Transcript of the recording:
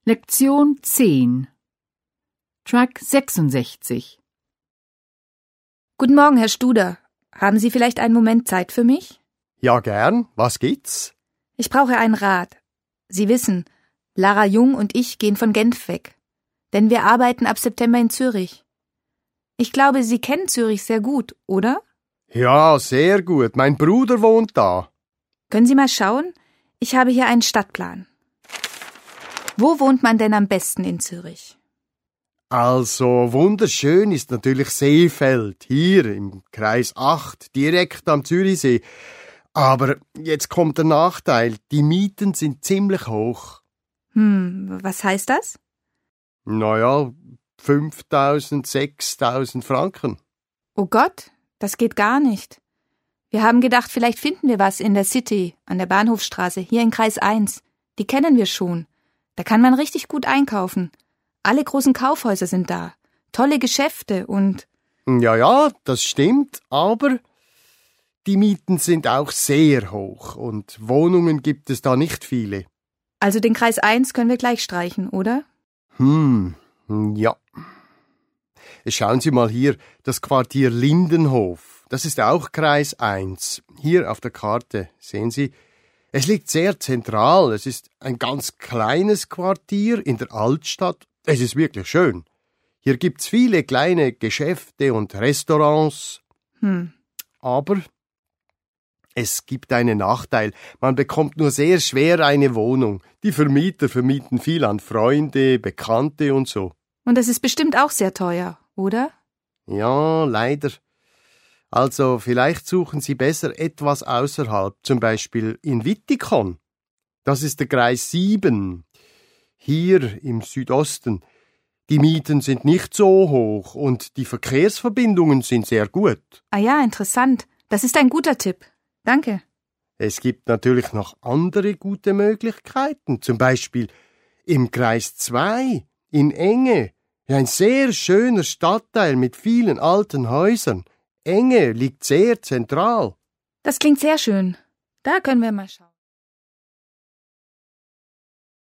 Lektion 10 Track 66 Guten Morgen, Herr Studer. Haben Sie vielleicht einen Moment Zeit für mich? Ja, gern. Was gibt's? Ich brauche einen Rat. Sie wissen, Lara Jung und ich gehen von Genf weg. Denn wir arbeiten ab September in Zürich. Ich glaube, Sie kennen Zürich sehr gut, oder? Ja, sehr gut. Mein Bruder wohnt da. Können Sie mal schauen? Ich habe hier einen Stadtplan. Wo wohnt man denn am besten in Zürich? Also, wunderschön ist natürlich Seefeld, hier im Kreis 8, direkt am Zürichsee. Aber jetzt kommt der Nachteil, die Mieten sind ziemlich hoch. Was heißt das? Naja, 5.000, 6.000 Franken. Oh Gott, das geht gar nicht. Wir haben gedacht, vielleicht finden wir was in der City, an der Bahnhofstraße, hier in Kreis 1. Die kennen wir schon. Da kann man richtig gut einkaufen. Alle großen Kaufhäuser sind da. Tolle Geschäfte und... Ja, das stimmt, aber die Mieten sind auch sehr hoch und Wohnungen gibt es da nicht viele. Also den Kreis 1 können wir gleich streichen, oder? Ja. Schauen Sie mal hier, das Quartier Lindenhof. Das ist auch Kreis 1. Hier auf der Karte, sehen Sie. Es liegt sehr zentral. Es ist ein ganz kleines Quartier in der Altstadt. Es ist wirklich schön. Hier gibt's viele kleine Geschäfte und Restaurants. Aber es gibt einen Nachteil. Man bekommt nur sehr schwer eine Wohnung. Die Vermieter vermieten viel an Freunde, Bekannte und so. Und das ist bestimmt auch sehr teuer, oder? Ja, leider. Also vielleicht suchen Sie besser etwas außerhalb, zum Beispiel in Wittikon. Das ist der Kreis 7, hier im Südosten. Die Mieten sind nicht so hoch und die Verkehrsverbindungen sind sehr gut. Ah ja, interessant. Das ist ein guter Tipp. Danke. Es gibt natürlich noch andere gute Möglichkeiten, zum Beispiel im Kreis 2, in Enge. Ja, ein sehr schöner Stadtteil mit vielen alten Häusern. Enge liegt sehr zentral. Das klingt sehr schön. Da können wir mal schauen.